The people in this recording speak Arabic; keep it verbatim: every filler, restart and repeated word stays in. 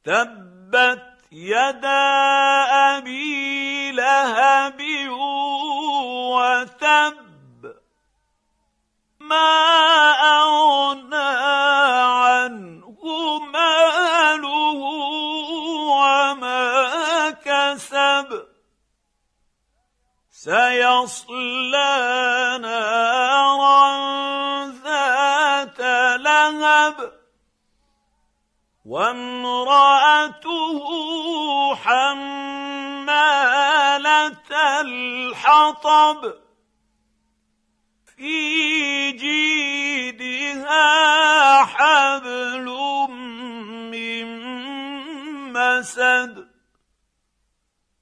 تبت يدا أبي لهب وتب ما أغنى عنه ماله وما كسب سيصلى نارا ذات لهب وامرأته حمالة الحطب في جيدها حبل من مسد